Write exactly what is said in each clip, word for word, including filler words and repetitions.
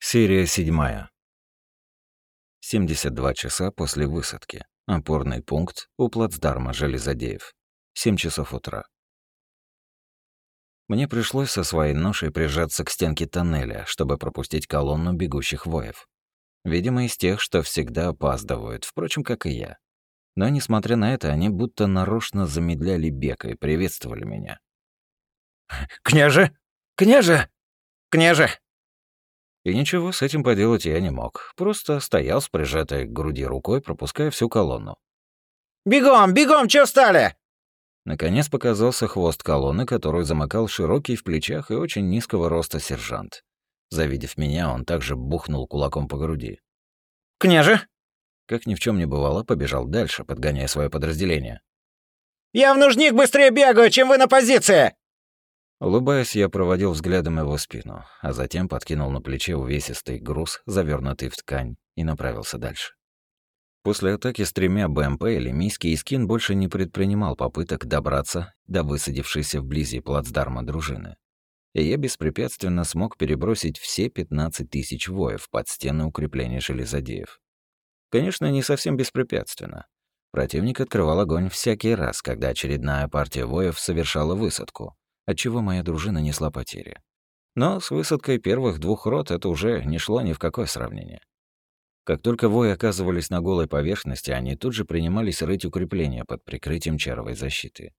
Серия седьмая. семьдесят два часа после высадки. Опорный пункт у плацдарма Железодеев. семь часов утра. Мне пришлось со своей ношей прижаться к стенке тоннеля, чтобы пропустить колонну бегущих воев. Видимо, из тех, что всегда опаздывают, впрочем, как и я. Но, несмотря на это, они будто нарочно замедляли бег и приветствовали меня. «Княже! Княже! Княже!» И ничего с этим поделать я не мог. Просто стоял с прижатой к груди рукой, пропуская всю колонну. «Бегом, бегом, чё встали?» Наконец показался хвост колонны, которую замыкал широкий в плечах и очень низкого роста сержант. Завидев меня, он также бухнул кулаком по груди. «Княже!» Как ни в чем не бывало, побежал дальше, подгоняя свое подразделение. «Я в нужник быстрее бегаю, чем вы на позиции!» Улыбаясь, я проводил взглядом его спину, а затем подкинул на плече увесистый груз, завернутый в ткань, и направился дальше. После атаки с тремя БМП Лемийский Искин больше не предпринимал попыток добраться до высадившейся вблизи плацдарма дружины. И я беспрепятственно смог перебросить все пятнадцать тысяч воев под стены укрепления Железодеев. Конечно, не совсем беспрепятственно. Противник открывал огонь всякий раз, когда очередная партия воев совершала высадку, отчего моя дружина несла потери. Но с высадкой первых двух рот это уже не шло ни в какое сравнение. Как только вои оказывались на голой поверхности, они тут же принимались рыть укрепления под прикрытием чаровой защиты.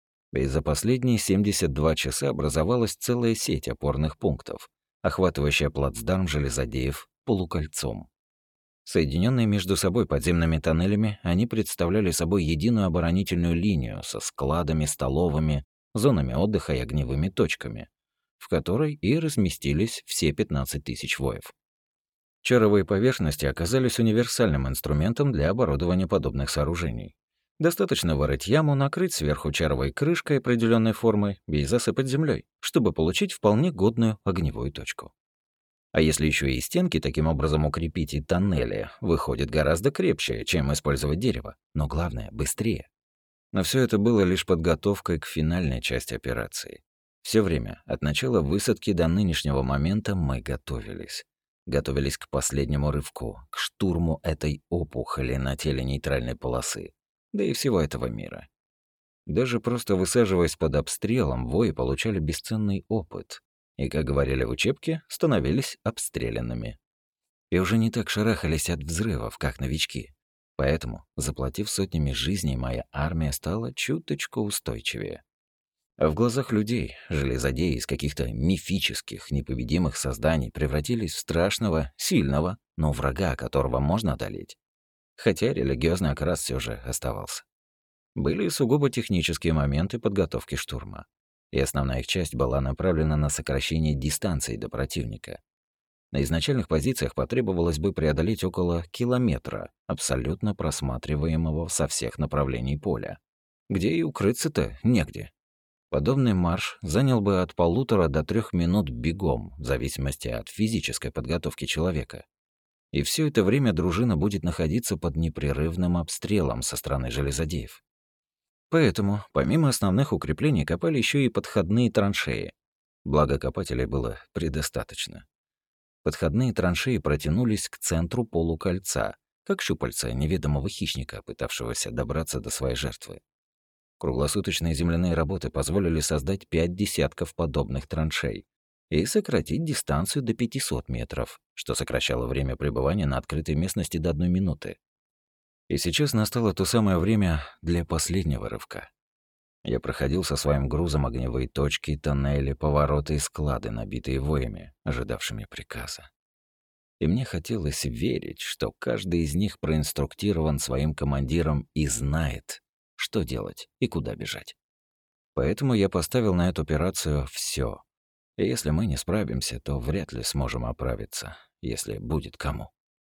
И за последние семьдесят два часа образовалась целая сеть опорных пунктов, охватывающая плацдарм Железодеев полукольцом. Соединенные между собой подземными тоннелями, они представляли собой единую оборонительную линию со складами, столовыми, зонами отдыха и огневыми точками, в которой и разместились все пятнадцать тысяч воев. Чаровые поверхности оказались универсальным инструментом для оборудования подобных сооружений. Достаточно вырыть яму, накрыть сверху чаровой крышкой определенной формы и засыпать землей, чтобы получить вполне годную огневую точку. А если еще и стенки таким образом укрепить и тоннели, выходит гораздо крепче, чем использовать дерево, но главное — быстрее. Но все это было лишь подготовкой к финальной части операции. Все время, от начала высадки до нынешнего момента, мы готовились. Готовились к последнему рывку, к штурму этой опухоли на теле нейтральной полосы, да и всего этого мира. Даже просто высаживаясь под обстрелом, вои получали бесценный опыт и, как говорили в учебке, становились обстрелянными. И уже не так шарахались от взрывов, как новички. Поэтому, заплатив сотнями жизней, моя армия стала чуточку устойчивее. А в глазах людей железодеи из каких-то мифических, непобедимых созданий превратились в страшного, сильного, но врага, которого можно одолеть. Хотя религиозный окрас все же оставался. Были сугубо технические моменты подготовки штурма, и основная их часть была направлена на сокращение дистанции до противника. На изначальных позициях потребовалось бы преодолеть около километра абсолютно просматриваемого со всех направлений поля, где и укрыться-то негде. Подобный марш занял бы от полутора до трех минут бегом, в зависимости от физической подготовки человека. И все это время дружина будет находиться под непрерывным обстрелом со стороны железодеев. Поэтому, помимо основных укреплений, копали еще и подходные траншеи. Благо копателей было предостаточно. Подходные траншеи протянулись к центру полукольца, как щупальца неведомого хищника, пытавшегося добраться до своей жертвы. Круглосуточные земляные работы позволили создать пять десятков подобных траншей и сократить дистанцию до пятисот метров, что сокращало время пребывания на открытой местности до одной минуты. И сейчас настало то самое время для последнего рывка. Я проходил со своим грузом огневые точки, тоннели, повороты и склады, набитые воями, ожидавшими приказа. И мне хотелось верить, что каждый из них проинструктирован своим командиром и знает, что делать и куда бежать. Поэтому я поставил на эту операцию все. И если мы не справимся, то вряд ли сможем оправиться, если будет кому.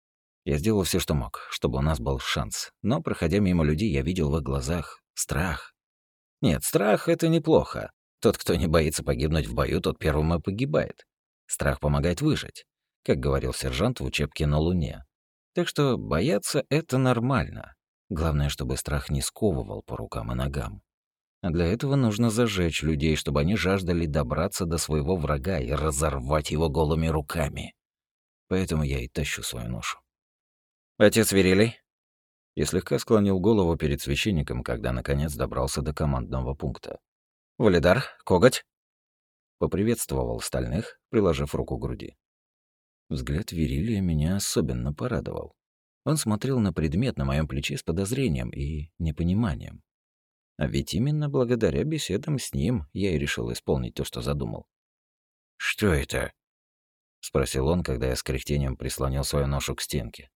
Я сделал все, что мог, чтобы у нас был шанс, но, проходя мимо людей, я видел в их глазах страх. Нет, страх — это неплохо. Тот, кто не боится погибнуть в бою, тот первым и погибает. Страх помогает выжить, как говорил сержант в учебке на Луне. Так что бояться — это нормально. Главное, чтобы страх не сковывал по рукам и ногам. А для этого нужно зажечь людей, чтобы они жаждали добраться до своего врага и разорвать его голыми руками. Поэтому я и тащу свою ношу. Отец Верилей? Я слегка склонил голову перед священником, когда наконец добрался до командного пункта. Валидар? Коготь? Поприветствовал остальных, приложив руку к груди. Взгляд Верилия меня особенно порадовал. Он смотрел на предмет на моем плече с подозрением и непониманием. А ведь именно благодаря беседам с ним я и решил исполнить то, что задумал. «Что это?» — спросил он, когда я с кряхтением прислонил свою ношу к стенке.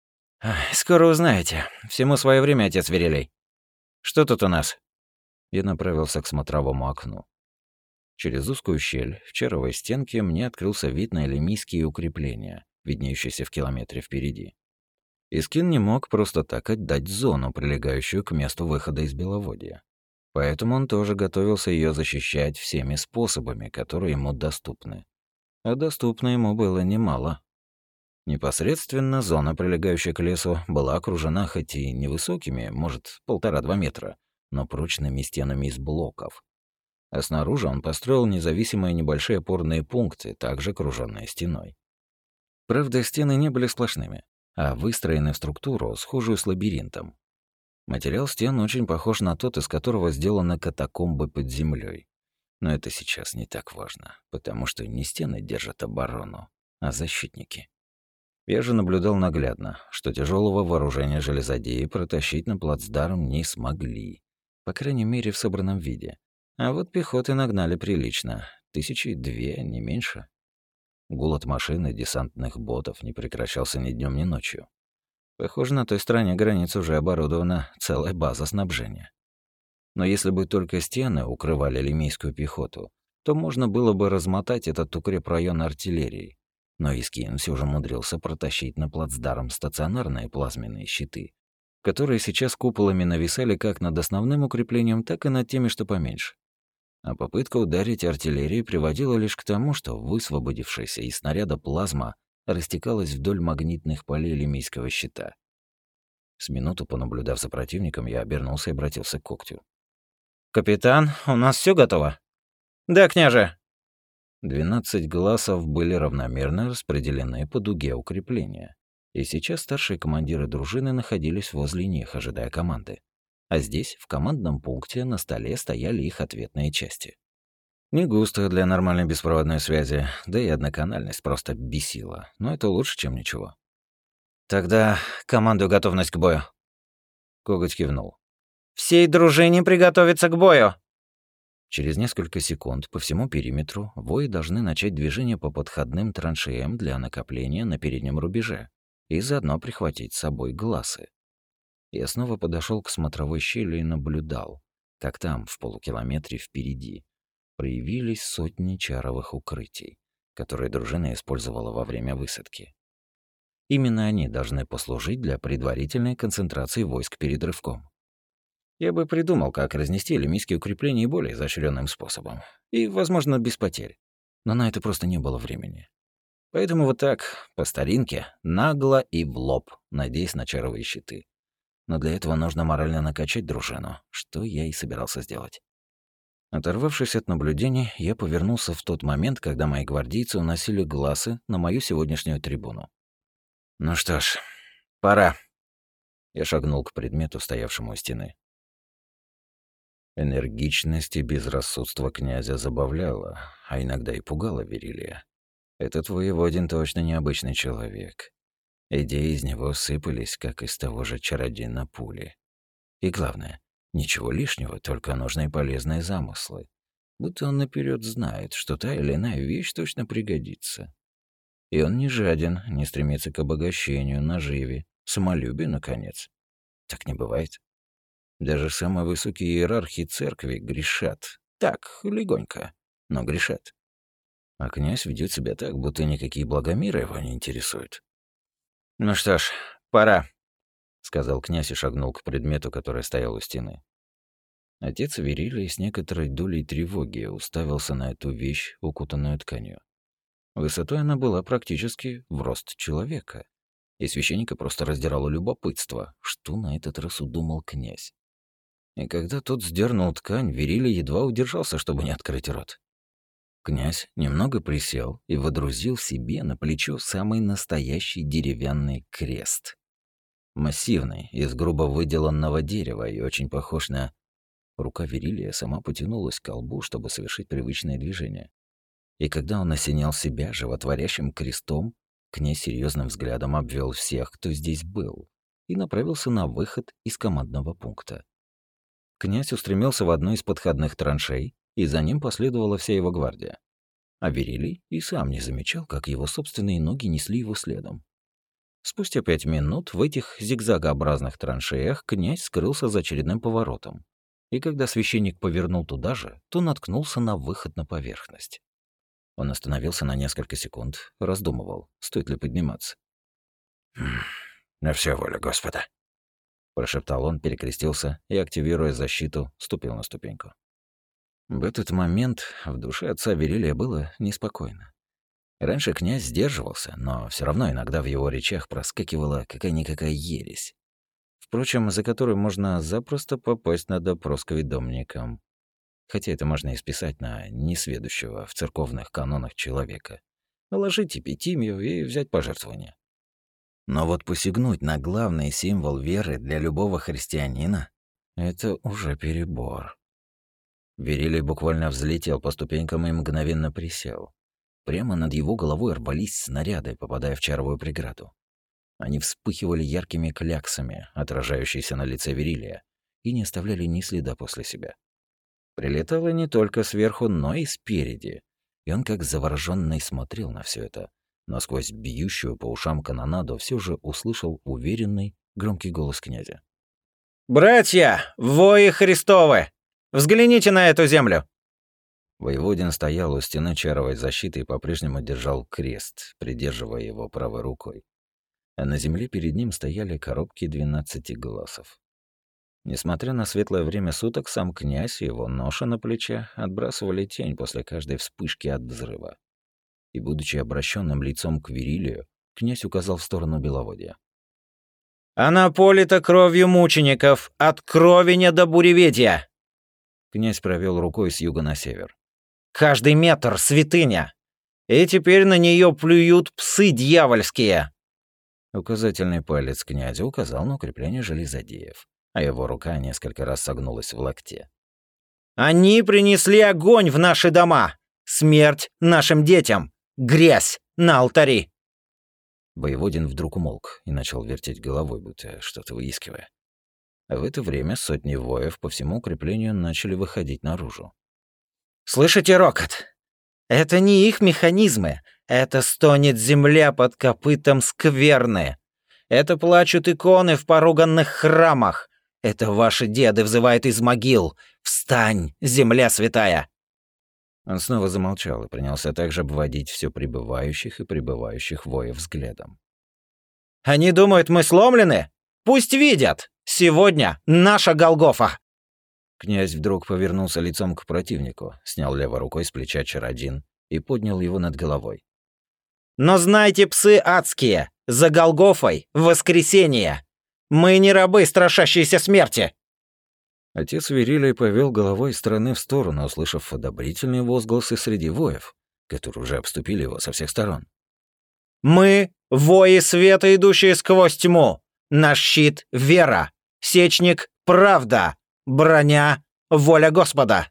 «Скоро узнаете. Всему свое время, отец Верилей. Что тут у нас?» Я направился к смотровому окну. Через узкую щель в чаровой стенке мне открылся вид на элемийские укрепления, виднеющиеся в километре впереди. Искин не мог просто так отдать зону, прилегающую к месту выхода из Беловодья. Поэтому он тоже готовился ее защищать всеми способами, которые ему доступны. А доступно ему было немало. Непосредственно зона, прилегающая к лесу, была окружена хоть и невысокими, может, полтора-два метра, но прочными стенами из блоков. А снаружи он построил независимые небольшие опорные пункты, также окруженные стеной. Правда, стены не были сплошными, а выстроены в структуру, схожую с лабиринтом. Материал стен очень похож на тот, из которого сделаны катакомбы под землей. Но это сейчас не так важно, потому что не стены держат оборону, а защитники. Я же наблюдал наглядно, что тяжелого вооружения железодеи протащить на плацдарм не смогли, по крайней мере в собранном виде. А вот пехоты нагнали прилично, тысячи две, не меньше. Гул от машин и десантных ботов не прекращался ни днем, ни ночью. Похоже, на той стороне границы уже оборудована целая база снабжения. Но если бы только стены укрывали лемийскую пехоту, то можно было бы размотать этот укрепрайон артиллерией. Но Искин все же умудрился протащить на плацдарм стационарные плазменные щиты, которые сейчас куполами нависали как над основным укреплением, так и над теми, что поменьше. А попытка ударить артиллерией приводила лишь к тому, что высвободившаяся из снаряда плазма растекалась вдоль магнитных полей лемийского щита. С минуту понаблюдав за противником, я обернулся и обратился к Когтю. «Капитан, у нас все готово?» «Да, княже». Двенадцать глазов были равномерно распределены по дуге укрепления, и сейчас старшие командиры дружины находились возле них, ожидая команды. А здесь, в командном пункте, на столе стояли их ответные части. Не густо для нормальной беспроводной связи, да и одноканальность просто бесила, но это лучше, чем ничего. «Тогда командую готовность к бою». Коготь кивнул. «Всей дружине приготовиться к бою!» Через несколько секунд по всему периметру вои должны начать движение по подходным траншеям для накопления на переднем рубеже и заодно прихватить с собой глазы. Я снова подошел к смотровой щели и наблюдал, как там, в полукилометре впереди, проявились сотни чаровых укрытий, которые дружина использовала во время высадки. Именно они должны послужить для предварительной концентрации войск перед рывком. Я бы придумал, как разнести лемийские укрепления более изощренным способом. И, возможно, без потерь. Но на это просто не было времени. Поэтому вот так, по старинке, нагло и в лоб, надеясь на чаровые щиты. Но для этого нужно морально накачать дружину, что я и собирался сделать. Оторвавшись от наблюдений, я повернулся в тот момент, когда мои гвардейцы уносили глазы на мою сегодняшнюю трибуну. «Ну что ж, пора». Я шагнул к предмету, стоявшему у стены. Энергичность и безрассудство князя забавляло, а иногда и пугало Верилия. Этот воеводин точно необычный человек. Идеи из него сыпались, как из того же чародина пули. И главное, ничего лишнего, только нужные полезные замыслы. Будто он наперед знает, что та или иная вещь точно пригодится. И он не жаден, не стремится к обогащению, наживе, самолюбию, наконец. Так не бывает. Даже самые высокие иерархи церкви грешат. Так, легонько, но грешат. А князь ведет себя так, будто никакие блага мира его не интересуют. «Ну что ж, пора», — сказал князь и шагнул к предмету, который стоял у стены. Отец Верилий с некоторой долей тревоги уставился на эту вещь, укутанную тканью. Высотой она была практически в рост человека, и священника просто раздирало любопытство, что на этот раз удумал князь. И когда тот сдернул ткань, Верилий едва удержался, чтобы не открыть рот. Князь немного присел и водрузил себе на плечо самый настоящий деревянный крест. Массивный, из грубо выделанного дерева и очень похож на... Рука Верилия сама потянулась к колбу, чтобы совершить привычное движение. И когда он осенял себя животворящим крестом, князь серьезным взглядом обвел всех, кто здесь был, и направился на выход из командного пункта. Князь устремился в одну из подходных траншей, и за ним последовала вся его гвардия. А Верилий и сам не замечал, как его собственные ноги несли его следом. Спустя пять минут в этих зигзагообразных траншеях князь скрылся за очередным поворотом. И когда священник повернул туда же, то наткнулся на выход на поверхность. Он остановился на несколько секунд, раздумывал, стоит ли подниматься. «На все воля Господа», — прошептал он, перекрестился и, активируя защиту, ступил на ступеньку. В этот момент в душе отца Верилия было неспокойно. Раньше князь сдерживался, но все равно иногда в его речах проскакивала какая-никакая ересь. Впрочем, за которую можно запросто попасть на допрос к ведомникам. Хотя это можно и списать на несведущего в церковных канонах человека. Наложить эпитимию и взять пожертвование. Но вот посягнуть на главный символ веры для любого христианина — это уже перебор. Верилий буквально взлетел по ступенькам и мгновенно присел. Прямо над его головой рвались снаряды, попадая в чаровую преграду. Они вспыхивали яркими кляксами, отражающиеся на лице Верилия, и не оставляли ни следа после себя. Прилетало не только сверху, но и спереди, и он как заворожённый смотрел на все это, но сквозь бьющую по ушам канонаду все же услышал уверенный, громкий голос князя. «Братья, вои Христовы, взгляните на эту землю!» Воеводин стоял у стены чаровой защиты и по-прежнему держал крест, придерживая его правой рукой. А на земле перед ним стояли коробки двенадцати глазов. Несмотря на светлое время суток, сам князь и его ноша на плече отбрасывали тень после каждой вспышки от взрыва. И, будучи обращенным лицом к Верилию, князь указал в сторону Беловодья. «Она полита кровью мучеников, от кровеня до буреведья!» Князь провел рукой с юга на север. «Каждый метр — святыня! И теперь на нее плюют псы дьявольские!» Указательный палец князя указал на укрепление железодеев, а его рука несколько раз согнулась в локте. «Они принесли огонь в наши дома! Смерть нашим детям! Грязь на алтари!» Воеводин вдруг умолк и начал вертеть головой, будто что-то выискивая. А в это время сотни воев по всему укреплению начали выходить наружу. «Слышите рокот? Это не их механизмы. Это стонет земля под копытом скверны. Это плачут иконы в поруганных храмах. Это ваши деды взывают из могил. Встань, земля святая!» Он снова замолчал и принялся также обводить все прибывающих и прибывающих воев взглядом. «Они думают, мы сломлены? Пусть видят! Сегодня наша Голгофа!» Князь вдруг повернулся лицом к противнику, снял левой рукой с плеча чародин и поднял его над головой. «Но знайте, псы адские, за Голгофой воскресение! Мы не рабы, страшащиеся смерти!» Отец Верилий повел головой из стороны в сторону, услышав одобрительные возгласы среди воев, которые уже обступили его со всех сторон. «Мы — вои света, идущие сквозь тьму. Наш щит — вера, сечник — правда, броня — воля Господа!»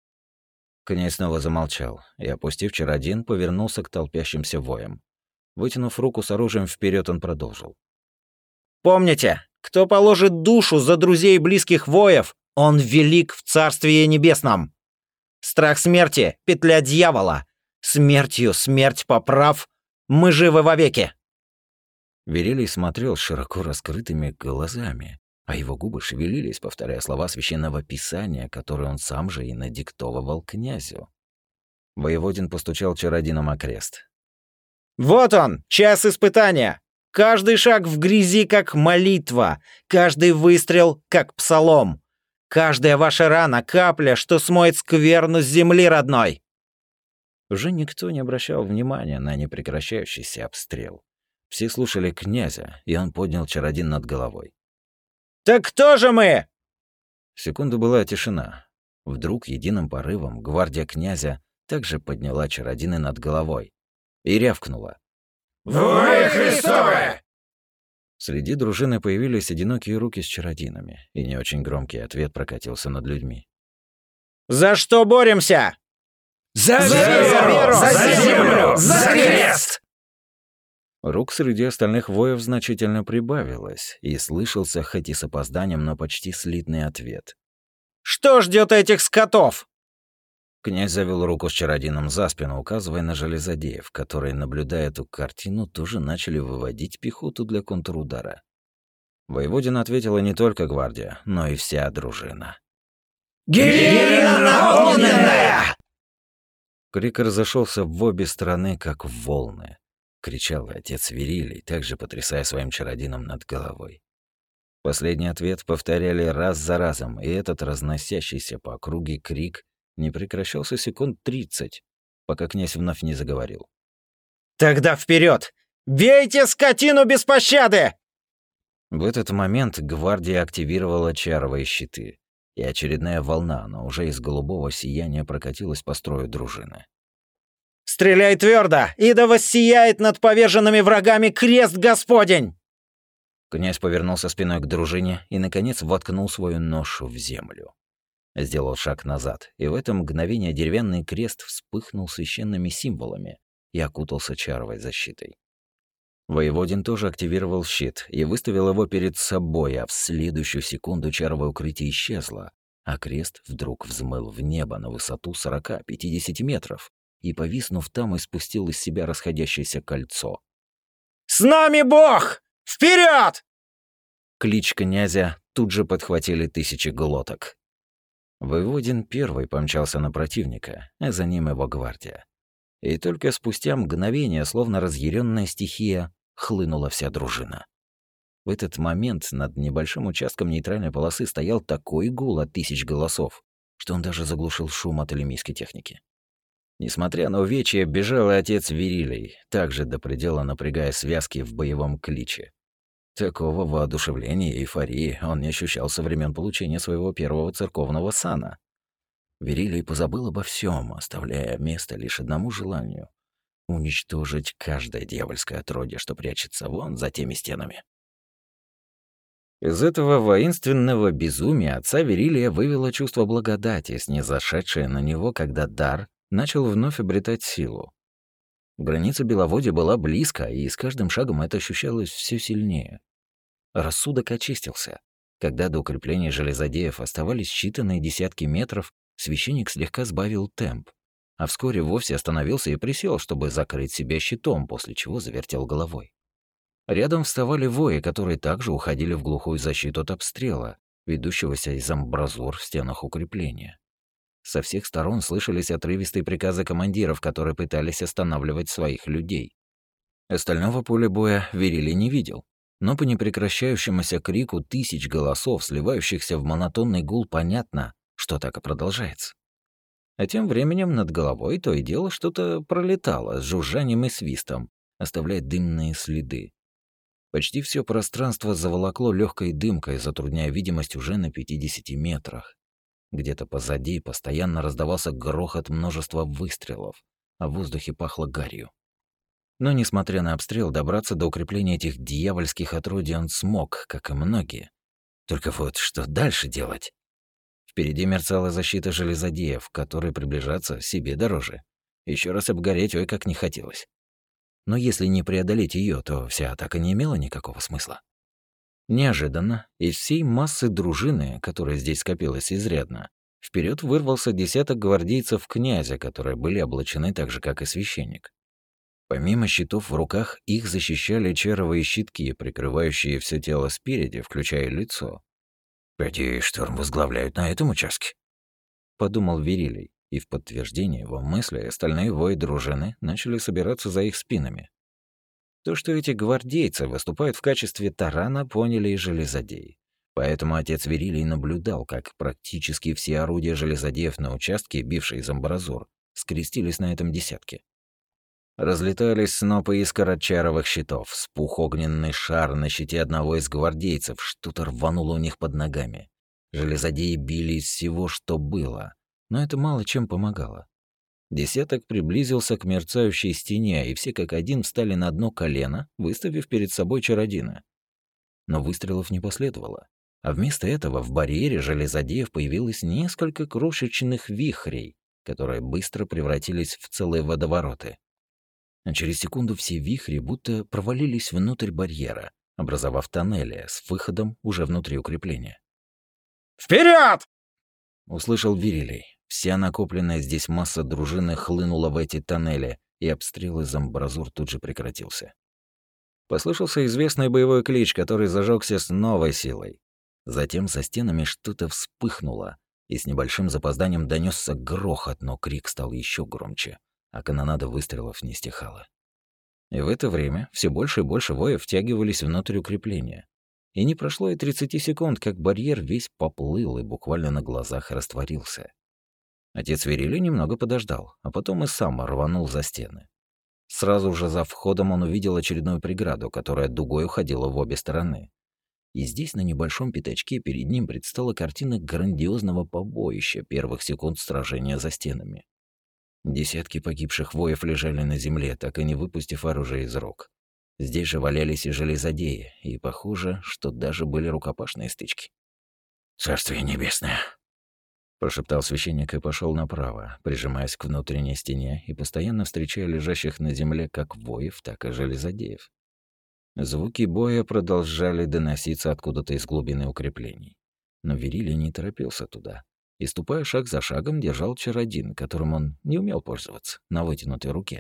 Князь снова замолчал и, опустив чародин, повернулся к толпящимся воям. Вытянув руку с оружием вперед, он продолжил. «Помните, кто положит душу за друзей и близких воев, он велик в Царстве Небесном. Страх смерти — петля дьявола. Смертью смерть поправ, мы живы вовеки!» Верилий смотрел широко раскрытыми глазами, а его губы шевелились, повторяя слова священного писания, которые он сам же и надиктовывал князю. Воеводин постучал чародином о крест. «Вот он, час испытания! Каждый шаг в грязи, как молитва, каждый выстрел, как псалом, каждая ваша рана — капля, что смоет скверну с земли родной!» Уже никто не обращал внимания на непрекращающийся обстрел. Все слушали князя, и он поднял чародин над головой. «Так кто же мы?» Секунду была тишина. Вдруг единым порывом гвардия князя также подняла чародины над головой и рявкнула. «Вои Христовы!» Среди дружины появились одинокие руки с чародинами, и не очень громкий ответ прокатился над людьми. «За что боремся?» «За, За веру! веру! За, За землю! За крест!» Рук среди остальных воев значительно прибавилось, и слышался, хоть и с опозданием, но почти слитный ответ. «Что ждет этих скотов?» Князь завел руку с чародином за спину, указывая на железодеев, которые, наблюдая эту картину, тоже начали выводить пехоту для контрудара. Воеводин ответила не только гвардия, но и вся дружина. «Гиена огненная!» Крик разошелся в обе стороны, как волны. Кричал отец Верилий, также потрясая своим чародином над головой. Последний ответ повторяли раз за разом, и этот разносящийся по округе крик не прекращался секунд тридцать, пока князь вновь не заговорил. «Тогда вперед! Бейте скотину без пощады!» В этот момент гвардия активировала чаровые щиты, и очередная волна, но уже из голубого сияния, прокатилась по строю дружины. «Стреляй твердо, и да воссияет над поверженными врагами крест Господень!» Князь повернулся спиной к дружине и, наконец, воткнул свою ношу в землю. Сделал шаг назад, и в это мгновение деревянный крест вспыхнул священными символами и окутался чаровой защитой. Воеводин тоже активировал щит и выставил его перед собой, а в следующую секунду чаровое укрытие исчезло, а крест вдруг взмыл в небо на высоту сорок-пятьдесят метров и, повиснув там, испустил из себя расходящееся кольцо. «С нами Бог! Вперед!» Клич князя тут же подхватили тысячи глоток. Воеводин первый помчался на противника, а за ним его гвардия. И только спустя мгновение, словно разъяренная стихия, хлынула вся дружина. В этот момент над небольшим участком нейтральной полосы стоял такой гул от тысяч голосов, что он даже заглушил шум от элемийской техники. Несмотря на увечья, бежал и отец Верилий, также до предела напрягая связки в боевом кличе. Такого воодушевления и эйфории он не ощущал со времен получения своего первого церковного сана. Верилий позабыл обо всем, оставляя место лишь одному желанию — уничтожить каждое дьявольское отродье, что прячется вон за теми стенами. Из этого воинственного безумия отца Верилия вывело чувство благодати, снизошедшее на него, когда дар начал вновь обретать силу. Граница Беловодья была близко, и с каждым шагом это ощущалось все сильнее. Рассудок очистился. Когда до укрепления железодеев оставались считанные десятки метров, священник слегка сбавил темп, а вскоре вовсе остановился и присел, чтобы закрыть себя щитом, после чего завертел головой. Рядом вставали вои, которые также уходили в глухую защиту от обстрела, ведущегося из амбразур в стенах укрепления. Со всех сторон слышались отрывистые приказы командиров, которые пытались останавливать своих людей. Остального поля боя Верилий не видел, но по непрекращающемуся крику тысяч голосов, сливающихся в монотонный гул, понятно, что так и продолжается. А тем временем над головой то и дело что-то пролетало с жужжанием и свистом, оставляя дымные следы. Почти все пространство заволокло легкой дымкой, затрудняя видимость уже на пятидесяти метрах. Где-то позади постоянно раздавался грохот множества выстрелов, а в воздухе пахло гарью. Но, несмотря на обстрел, добраться до укрепления этих дьявольских отродий он смог, как и многие. Только вот что дальше делать? Впереди мерцала защита железодеев, которой приближаться себе дороже. Еще раз обгореть ой как не хотелось. Но если не преодолеть ее, то вся атака не имела никакого смысла. Неожиданно из всей массы дружины, которая здесь скопилась изрядно, вперед вырвался десяток гвардейцев князя, которые были облачены так же, как и священник. Помимо щитов в руках, их защищали чаровые щитки, прикрывающие все тело спереди, включая лицо. «Поди, штурм возглавляют на этом участке», — подумал Верилий, и в подтверждение его мысли остальные вои дружины начали собираться за их спинами. То, что эти гвардейцы выступают в качестве тарана, поняли и железодеи. Поэтому отец Верилий наблюдал, как практически все орудия железодеев на участке, бившие из амбразур, скрестились на этом десятке. Разлетались снопы искр от чаровых щитов, вспух огненный шар на щите одного из гвардейцев, что-то рвануло у них под ногами. Железодеи били из всего, что было, но это мало чем помогало. Десяток приблизился к мерцающей стене, и все как один встали на одно колено, выставив перед собой чародина. Но выстрелов не последовало. А вместо этого в барьере железодеев появилось несколько крошечных вихрей, которые быстро превратились в целые водовороты. А через секунду все вихри будто провалились внутрь барьера, образовав тоннели с выходом уже внутри укрепления. «Вперед!» — услышал Вирилий. Вся накопленная здесь масса дружины хлынула в эти тоннели, и обстрел из амбразур тут же прекратился. Послышался известный боевой клич, который зажегся с новой силой. Затем со стенами что-то вспыхнуло, и с небольшим запозданием донесся грохот, но крик стал еще громче, а канонада выстрелов не стихала. И в это время все больше и больше воев втягивались внутрь укрепления. И не прошло и тридцати секунд, как барьер весь поплыл и буквально на глазах растворился. Отец Вирилий немного подождал, а потом и сам рванул за стены. Сразу же за входом он увидел очередную преграду, которая дугой уходила в обе стороны. И здесь на небольшом пятачке перед ним предстала картина грандиозного побоища первых секунд сражения за стенами. Десятки погибших воев лежали на земле, так и не выпустив оружие из рук. Здесь же валялись и железодеи, и похоже, что даже были рукопашные стычки. «Царствие небесное!» — прошептал священник и пошел направо, прижимаясь к внутренней стене и постоянно встречая лежащих на земле как воев, так и железодеев. Звуки боя продолжали доноситься откуда-то из глубины укреплений. Но Вирилий не торопился туда и, ступая шаг за шагом, держал чародин, которым он не умел пользоваться, на вытянутой руке.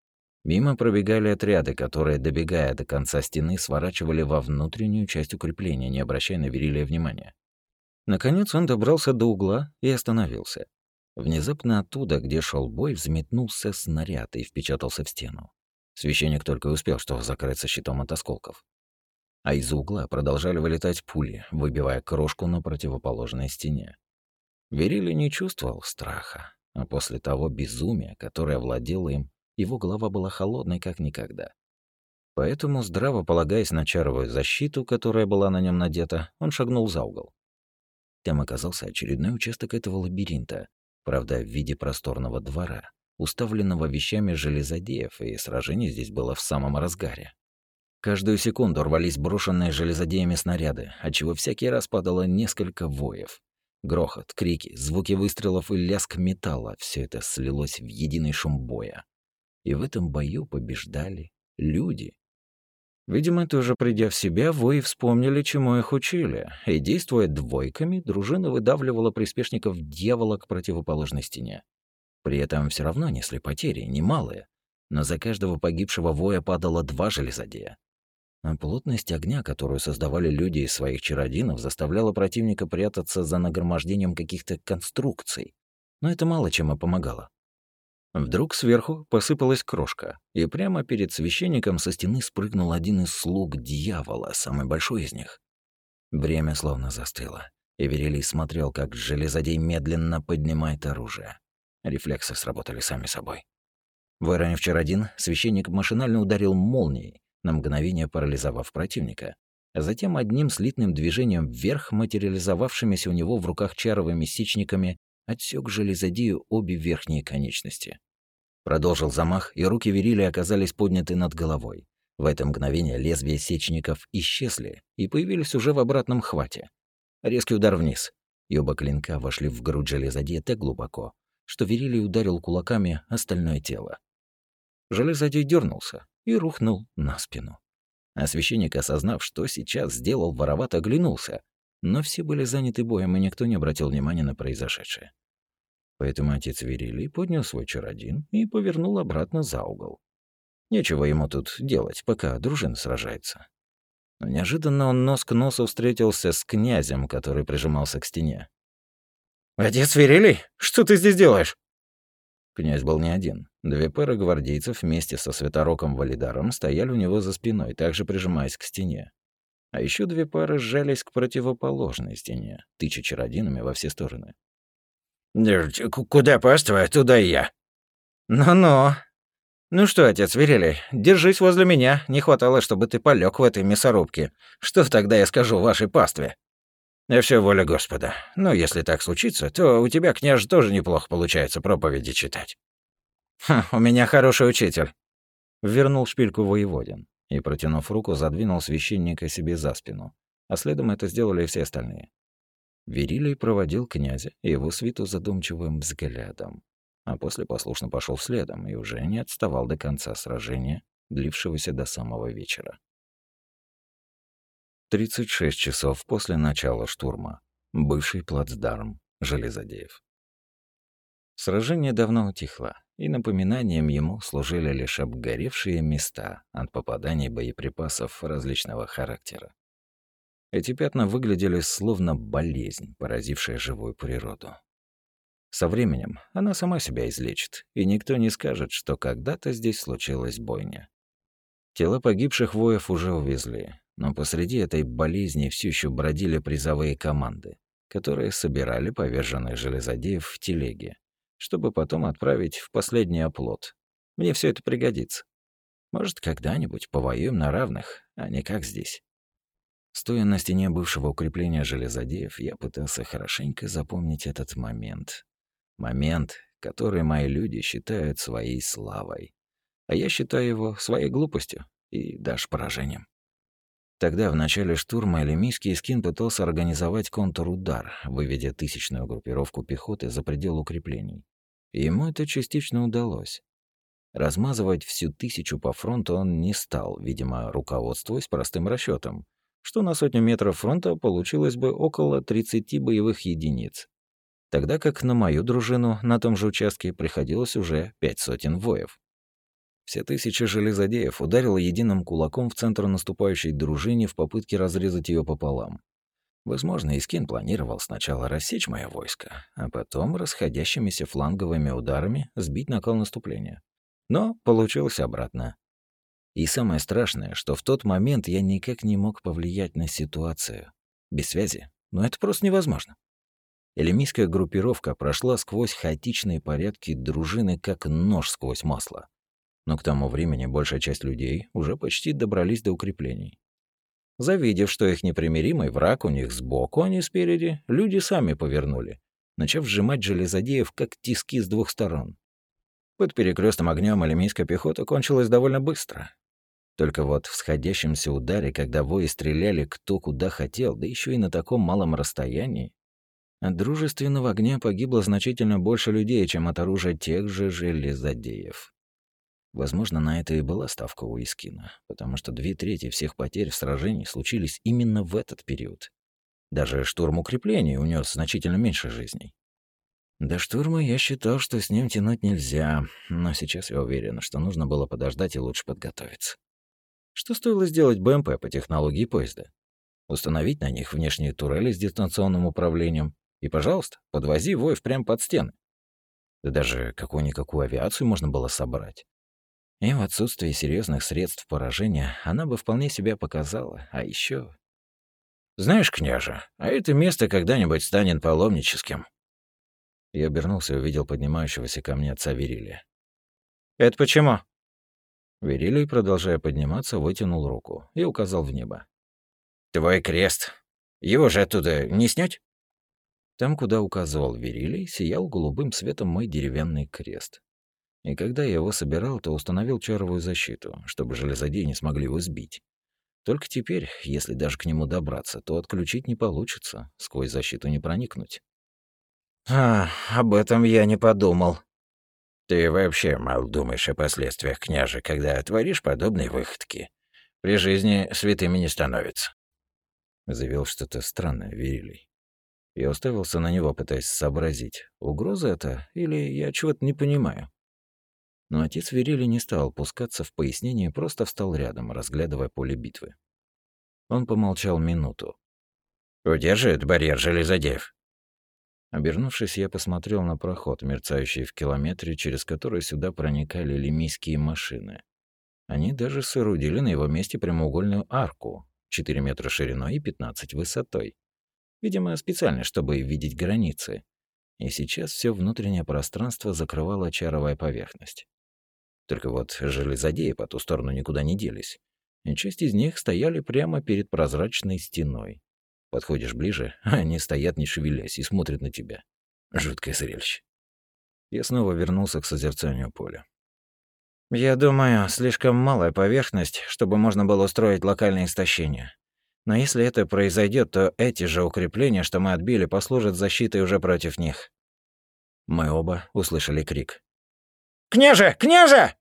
Мимо пробегали отряды, которые, добегая до конца стены, сворачивали во внутреннюю часть укрепления, не обращая на Вирилия внимания. Наконец он добрался до угла и остановился. Внезапно оттуда, где шел бой, взметнулся снаряд и впечатался в стену. Священник только успел, что закрыться щитом от осколков. А из-за угла продолжали вылетать пули, выбивая крошку на противоположной стене. Вирилий не чувствовал страха, а после того безумия, которое владело им, его голова была холодной как никогда. Поэтому, здраво полагаясь на чаровую защиту, которая была на нем надета, он шагнул за угол. Там оказался очередной участок этого лабиринта, правда, в виде просторного двора, уставленного вещами железодеев, и сражение здесь было в самом разгаре. Каждую секунду рвались брошенные железодеями снаряды, отчего всякий раз падало несколько воев. Грохот, крики, звуки выстрелов и лязг металла — все это слилось в единый шум боя. И в этом бою побеждали люди. Видимо, тоже придя в себя, вои вспомнили, чему их учили, и, действуя двойками, дружина выдавливала приспешников дьявола к противоположной стене. При этом все равно несли потери, немалые, но за каждого погибшего воя падало два железодея. А плотность огня, которую создавали люди из своих чародинов, заставляла противника прятаться за нагромождением каких-то конструкций, но это мало чем и помогало. Вдруг сверху посыпалась крошка, и прямо перед священником со стены спрыгнул один из слуг дьявола, самый большой из них. Время словно застыло, и Вирилий смотрел, как железодей медленно поднимает оружие. Рефлексы сработали сами собой. Выронив чародин, священник машинально ударил молнией, на мгновение парализовав противника, а затем одним слитным движением вверх, материализовавшимися у него в руках чаровыми сечниками, отсек железодею обе верхние конечности. Продолжил замах, и руки Вирилия оказались подняты над головой. В это мгновение лезвия сечников исчезли и появились уже в обратном хвате. Резкий удар вниз, и оба клинка вошли в грудь железодея так глубоко, что Вирилий ударил кулаками остальное тело. Железодей дернулся и рухнул на спину. А священник, осознав, что сейчас сделал, воровато оглянулся, но все были заняты боем, и никто не обратил внимания на произошедшее. Поэтому отец Вирилий поднял свой чародин и повернул обратно за угол. Нечего ему тут делать, пока дружина сражается. Но неожиданно он нос к носу встретился с князем, который прижимался к стене. «Отец Вирилий, что ты здесь делаешь?» Князь был не один. Две пары гвардейцев вместе со Святороком Валидаром стояли у него за спиной, также прижимаясь к стене. А еще две пары сжались к противоположной стене, тыча чародинами во все стороны. «Куда паства, туда и я». «Ну-ну. Ну что, отец Вирилий, держись возле меня. Не хватало, чтобы ты полег в этой мясорубке. Что тогда я скажу вашей пастве?» «Я все воля Господа. Но если так случится, то у тебя, княже, тоже неплохо получается проповеди читать». Ха, у меня хороший учитель. Вернул шпильку воеводин и, протянув руку, задвинул священника себе за спину, а следом это сделали и все остальные. Верилий проводил князя и его свиту задумчивым взглядом, а после послушно пошел следом и уже не отставал до конца сражения, длившегося до самого вечера. тридцать шесть часов после начала штурма. Бывший плацдарм Железодеев. Сражение давно утихло, и напоминанием ему служили лишь обгоревшие места от попаданий боеприпасов различного характера. Эти пятна выглядели словно болезнь, поразившая живую природу. Со временем она сама себя излечит, и никто не скажет, что когда-то здесь случилась бойня. Тела погибших воев уже увезли, но посреди этой болезни все еще бродили призовые команды, которые собирали поверженных железодеев в телеге, чтобы потом отправить в последний оплот. Мне все это пригодится. Может, когда-нибудь повоюем на равных, а не как здесь. Стоя на стене бывшего укрепления железодеев, я пытался хорошенько запомнить этот момент. Момент, который мои люди считают своей славой. А я считаю его своей глупостью и даже поражением. Тогда, в начале штурма, элемийский эскин пытался организовать контрудар, выведя тысячную группировку пехоты за пределы укреплений. И ему это частично удалось. Размазывать всю тысячу по фронту он не стал, видимо, руководствуясь простым расчетом, что на сотню метров фронта получилось бы около тридцати боевых единиц, тогда как на мою дружину на том же участке приходилось уже пять сотен воев. Все тысячи железодеев ударило единым кулаком в центр наступающей дружине в попытке разрезать ее пополам. Возможно, Искин планировал сначала рассечь мое войско, а потом расходящимися фланговыми ударами сбить накал наступления. Но получилось обратно. И самое страшное, что в тот момент я никак не мог повлиять на ситуацию. Без связи. Но это просто невозможно. Элемийская группировка прошла сквозь хаотичные порядки дружины как нож сквозь масло. Но к тому времени большая часть людей уже почти добрались до укреплений. Завидев, что их непримиримый враг у них сбоку, а не спереди, люди сами повернули, начав сжимать железодеев как тиски с двух сторон. Под перекрестным огнем элемийская пехота кончилась довольно быстро. Только вот в сходящемся ударе, когда вои стреляли кто куда хотел, да еще и на таком малом расстоянии, от дружественного огня погибло значительно больше людей, чем от оружия тех же железодеев. Возможно, на это и была ставка у Искина, потому что две трети всех потерь в сражении случились именно в этот период. Даже штурм укреплений унес значительно меньше жизней. До штурма я считал, что с ним тянуть нельзя, но сейчас я уверен, что нужно было подождать и лучше подготовиться. Что стоило сделать БМП по технологии поезда? Установить на них внешние турели с дистанционным управлением и, пожалуйста, подвози воев прямо под стены. Да даже какую-никакую авиацию можно было собрать. И в отсутствии серьезных средств поражения она бы вполне себя показала. А еще, «Знаешь, княже, а это место когда-нибудь станет паломническим». Я обернулся и увидел поднимающегося ко мне отца Верилия. «Это почему?» Верилий, продолжая подниматься, вытянул руку и указал в небо. «Твой крест. Его же оттуда не снять?» Там, куда указывал Верилий, сиял голубым светом мой деревянный крест. И когда я его собирал, то установил чаровую защиту, чтобы железодеи не смогли его сбить. Только теперь, если даже к нему добраться, то отключить не получится, сквозь защиту не проникнуть. А, об этом я не подумал. Ты вообще мало думаешь о последствиях, княже, когда творишь подобные выходки. При жизни святыми не становится. Заявил что-то странное Верилий. Я уставился на него, пытаясь сообразить, угроза это или я чего-то не понимаю. Но отец Верилий не стал пускаться в пояснение, просто встал рядом, разглядывая поле битвы. Он помолчал минуту. «Удержит барьер железодеев?» Обернувшись, я посмотрел на проход, мерцающий в километре, через который сюда проникали лемийские машины. Они даже соорудили на его месте прямоугольную арку, четыре метра шириной и пятнадцать высотой. Видимо, специально, чтобы видеть границы. И сейчас все внутреннее пространство закрывала чаровая поверхность. Только вот железодеи по ту сторону никуда не делись, и часть из них стояли прямо перед прозрачной стеной. Подходишь ближе, а они стоят, не шевелясь, и смотрят на тебя. Жуткое зрелище. Я снова вернулся к созерцанию поля. Я думаю, слишком малая поверхность, чтобы можно было устроить локальное истощение. Но если это произойдет, то эти же укрепления, что мы отбили, послужат защитой уже против них. Мы оба услышали крик. «Княже! Княже!»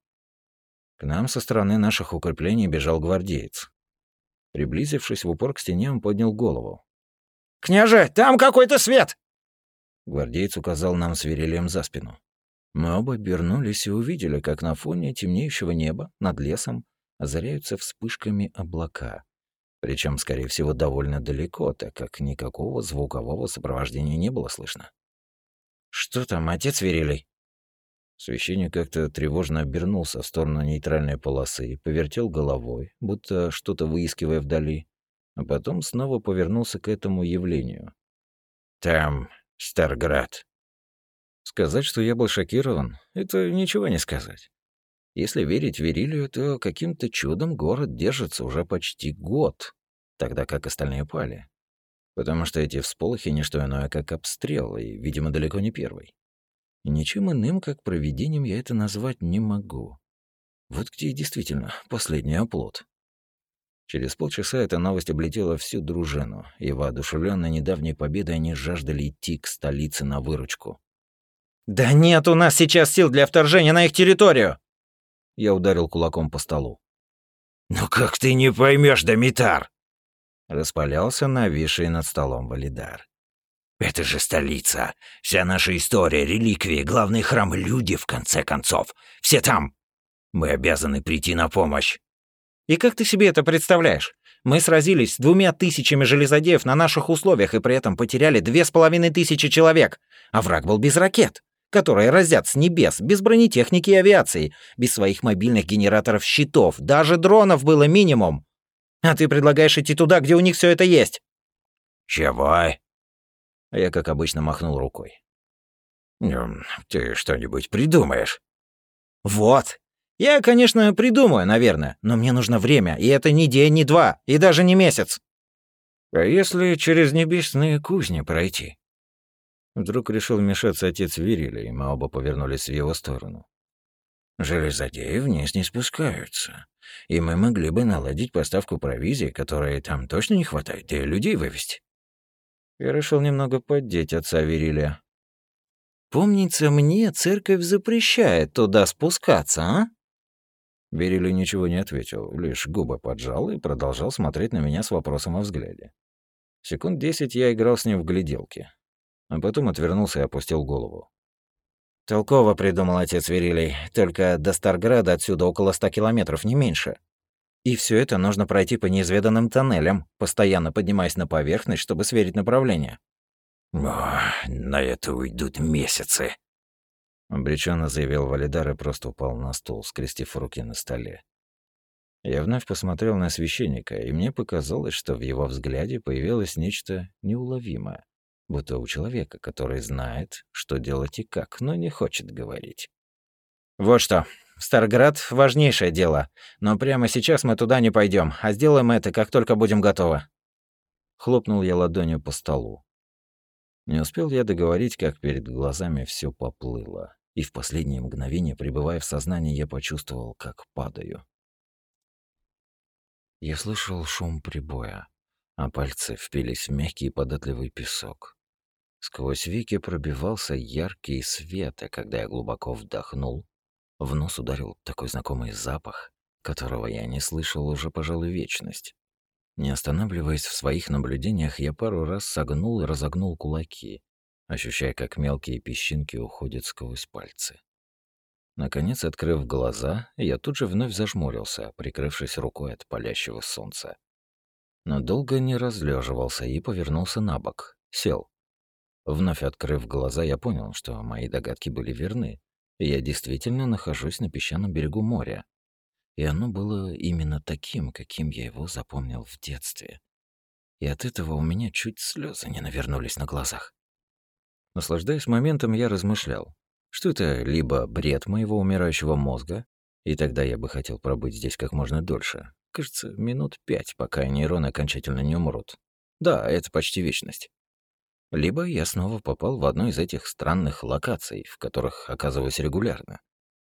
К нам со стороны наших укреплений бежал гвардеец. Приблизившись в упор к стене, он поднял голову. «Княже, там какой-то свет!» Гвардеец указал нам свирелием за спину. Мы оба обернулись и увидели, как на фоне темнеющего неба над лесом озаряются вспышками облака. Причем, скорее всего, довольно далеко, так как никакого звукового сопровождения не было слышно. «Что там, отец Верилий?» Священник как-то тревожно обернулся в сторону нейтральной полосы, повертел головой, будто что-то выискивая вдали, а потом снова повернулся к этому явлению. «Там Старград». Сказать, что я был шокирован, это ничего не сказать. Если верить Верилию, то каким-то чудом город держится уже почти год, тогда как остальные пали. Потому что эти всполохи — не что иное, как обстрел, и, видимо, далеко не первый. И ничем иным, как провидением, я это назвать не могу. Вот где действительно последний оплот. Через полчаса эта новость облетела всю дружину, и, воодушевлённые недавней победой, они жаждали идти к столице на выручку. «Да нет у нас сейчас сил для вторжения на их территорию!» Я ударил кулаком по столу. «Ну как ты не поймешь, Дамитар?» Распалялся нависший над столом Валидар. «Это же столица. Вся наша история, реликвии, главный храм, люди, в конце концов. Все там. Мы обязаны прийти на помощь». «И как ты себе это представляешь? Мы сразились с двумя тысячами железодеев на наших условиях и при этом потеряли две с половиной тысячи человек, а враг был без ракет, которые разят с небес, без бронетехники и авиации, без своих мобильных генераторов щитов, даже дронов было минимум. А ты предлагаешь идти туда, где у них все это есть?» «Чего?» Я, как обычно, махнул рукой. «Ну, ты что-нибудь придумаешь?» «Вот. Я, конечно, придумаю, наверное, но мне нужно время, и это не день, не два, и даже не месяц». «А если через небесные кузни пройти?» Вдруг решил вмешаться отец Верилий, и мы оба повернулись в его сторону. «Железодеи вниз не спускаются, и мы могли бы наладить поставку провизии, которой там точно не хватает, и людей вывести». Я решил немного поддеть отца Верилия. «Помнится мне, церковь запрещает туда спускаться, а?» Верилий ничего не ответил, лишь губы поджал и продолжал смотреть на меня с вопросом во взгляде. Секунд десять я играл с ним в гляделки, а потом отвернулся и опустил голову. «Толково придумал отец Верилий, только до Старграда отсюда около ста километров, не меньше. И все это нужно пройти по неизведанным тоннелям, постоянно поднимаясь на поверхность, чтобы сверить направление». «О, на это уйдут месяцы», — обреченно заявил Валидар и просто упал на стул, скрестив руки на столе. Я вновь посмотрел на священника, и мне показалось, что в его взгляде появилось нечто неуловимое, будто у человека, который знает, что делать и как, но не хочет говорить. «Вот что. Старград — важнейшее дело, но прямо сейчас мы туда не пойдем, а сделаем это, как только будем готовы». Хлопнул я ладонью по столу. Не успел я договорить, как перед глазами все поплыло, и в последнее мгновение, пребывая в сознании, я почувствовал, как падаю. Я слышал шум прибоя, а пальцы впились в мягкий и податливый песок. Сквозь веки пробивался яркий свет, и когда я глубоко вдохнул, в нос ударил такой знакомый запах, которого я не слышал уже, пожалуй, вечность. Не останавливаясь в своих наблюдениях, я пару раз согнул и разогнул кулаки, ощущая, как мелкие песчинки уходят сквозь пальцы. Наконец, открыв глаза, я тут же вновь зажмурился, прикрывшись рукой от палящего солнца. Но долго не разлеживался и повернулся на бок, сел. Вновь открыв глаза, я понял, что мои догадки были верны, и я действительно нахожусь на песчаном берегу моря. И оно было именно таким, каким я его запомнил в детстве. И от этого у меня чуть слезы не навернулись на глазах. Наслаждаясь моментом, я размышлял, что это либо бред моего умирающего мозга, и тогда я бы хотел пробыть здесь как можно дольше. Кажется, минут пять, пока нейроны окончательно не умрут. Да, это почти вечность. Либо я снова попал в одну из этих странных локаций, в которых оказываюсь регулярно.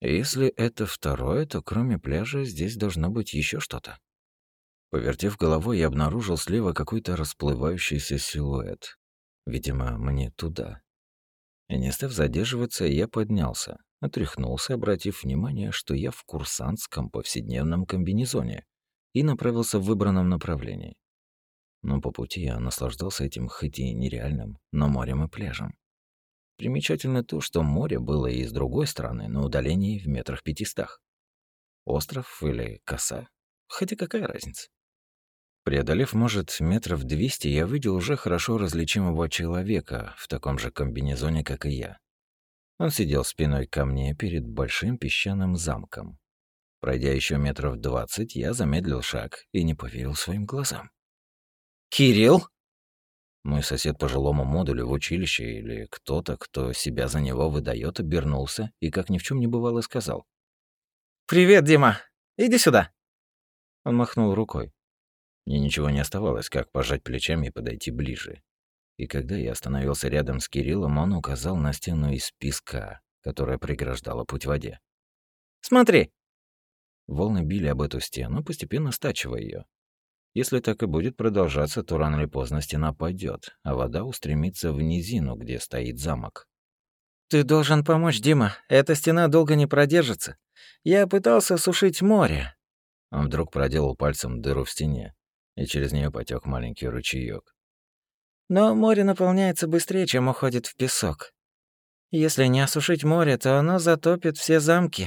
Если это второе, то кроме пляжа здесь должно быть еще что-то. Повертев головой, я обнаружил слева какой-то расплывающийся силуэт. Видимо, мне туда. И не став задерживаться, я поднялся, отряхнулся, обратив внимание, что я в курсантском повседневном комбинезоне, и направился в выбранном направлении. Но по пути я наслаждался этим хоть и нереальным, но морем и пляжем. Примечательно то, что море было и с другой стороны, на удалении в метрах пятистах. Остров или коса? Хотя какая разница? Преодолев, может, метров двести, я увидел уже хорошо различимого человека в таком же комбинезоне, как и я. Он сидел спиной ко мне перед большим песчаным замком. Пройдя еще метров двадцать, я замедлил шаг и не поверил своим глазам. «Кирилл?» Мой сосед по жилому модулю в училище или кто-то, кто себя за него выдает, обернулся и, как ни в чем не бывало, сказал: «Привет, Дима. Иди сюда». Он махнул рукой. Мне ничего не оставалось, как пожать плечами и подойти ближе. И когда я остановился рядом с Кириллом, он указал на стену из песка, которая преграждала путь в воде. «Смотри». Волны били об эту стену, постепенно стачивая ее. Если так и будет продолжаться, то рано или поздно стена пойдет, а вода устремится в низину, где стоит замок. «Ты должен помочь, Дима. Эта стена долго не продержится. Я пытался сушить море». Он вдруг проделал пальцем дыру в стене, и через нее потек маленький ручеёк. «Но море наполняется быстрее, чем уходит в песок. Если не осушить море, то оно затопит все замки».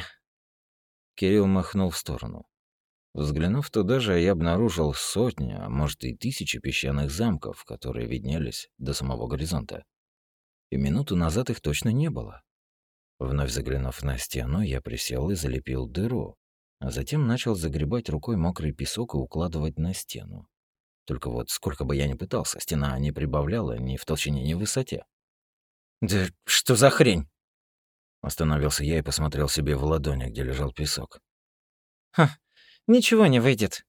Кирилл махнул в сторону. Взглянув туда же, я обнаружил сотни, а может и тысячи песчаных замков, которые виднелись до самого горизонта. И минуту назад их точно не было. Вновь заглянув на стену, я присел и залепил дыру, а затем начал загребать рукой мокрый песок и укладывать на стену. Только вот сколько бы я ни пытался, стена не прибавляла ни в толщине, ни в высоте. «Да что за хрень?» Остановился я и посмотрел себе в ладони, где лежал песок. «Ха, ничего не выйдет».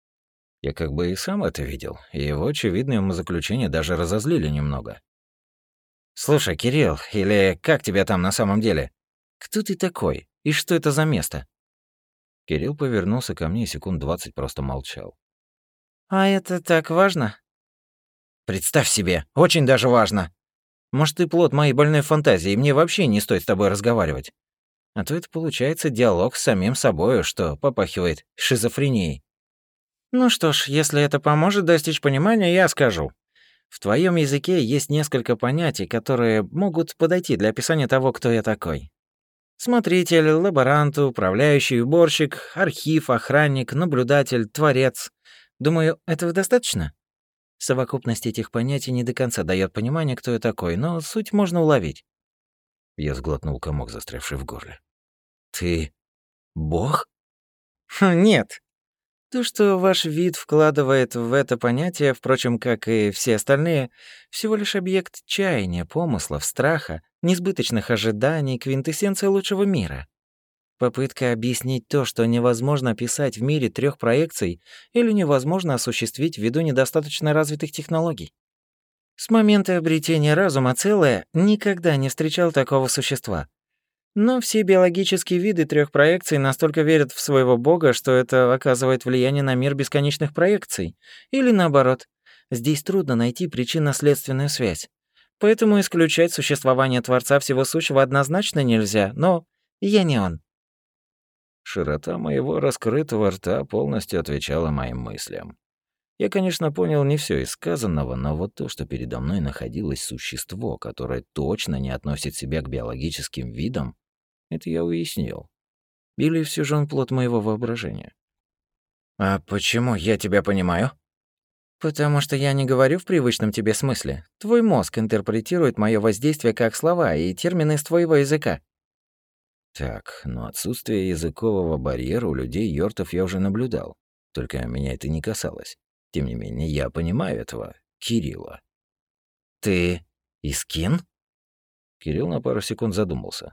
Я как бы и сам это видел, и его очевидные умозаключения даже разозлили немного. «Слушай, Кирилл, или как тебя там на самом деле? Кто ты такой? И что это за место?» Кирилл повернулся ко мне и секунд двадцать просто молчал. «А это так важно?» «Представь себе, очень даже важно. Может, ты плод моей больной фантазии, и мне вообще не стоит с тобой разговаривать. А то это получается диалог с самим собою, что попахивает шизофренией. Ну что ж, если это поможет достичь понимания, я скажу. В твоем языке есть несколько понятий, которые могут подойти для описания того, кто я такой. Смотритель, лаборант, управляющий, уборщик, архив, охранник, наблюдатель, творец. Думаю, этого достаточно? Совокупность этих понятий не до конца дает понимание, кто я такой, но суть можно уловить. Я сглотнул комок, застрявший в горле. Ты бог? Хм, нет. То, что ваш вид вкладывает в это понятие, впрочем, как и все остальные, всего лишь объект чаяния, помыслов, страха, несбыточных ожиданий, квинтэссенция лучшего мира. Попытка объяснить то, что невозможно описать в мире трех проекций или невозможно осуществить ввиду недостаточно развитых технологий. С момента обретения разума целое никогда не встречал такого существа. Но все биологические виды трех проекций настолько верят в своего бога, что это оказывает влияние на мир бесконечных проекций. Или наоборот. Здесь трудно найти причинно-следственную связь. Поэтому исключать существование Творца Всего Сущего однозначно нельзя, но я не он. Широта моего раскрытого рта полностью отвечала моим мыслям. Я, конечно, понял не все из сказанного, но вот то, что передо мной находилось существо, которое точно не относит себя к биологическим видам, это я уяснил. Или все же он плод моего воображения? «А почему я тебя понимаю?» «Потому что я не говорю в привычном тебе смысле. Твой мозг интерпретирует мое воздействие как слова и термины из твоего языка». Так, но отсутствие языкового барьера у людей-йортов я уже наблюдал. Только меня это не касалось. Тем не менее, я понимаю этого Кирилла. «Ты Искин?» Кирилл на пару секунд задумался.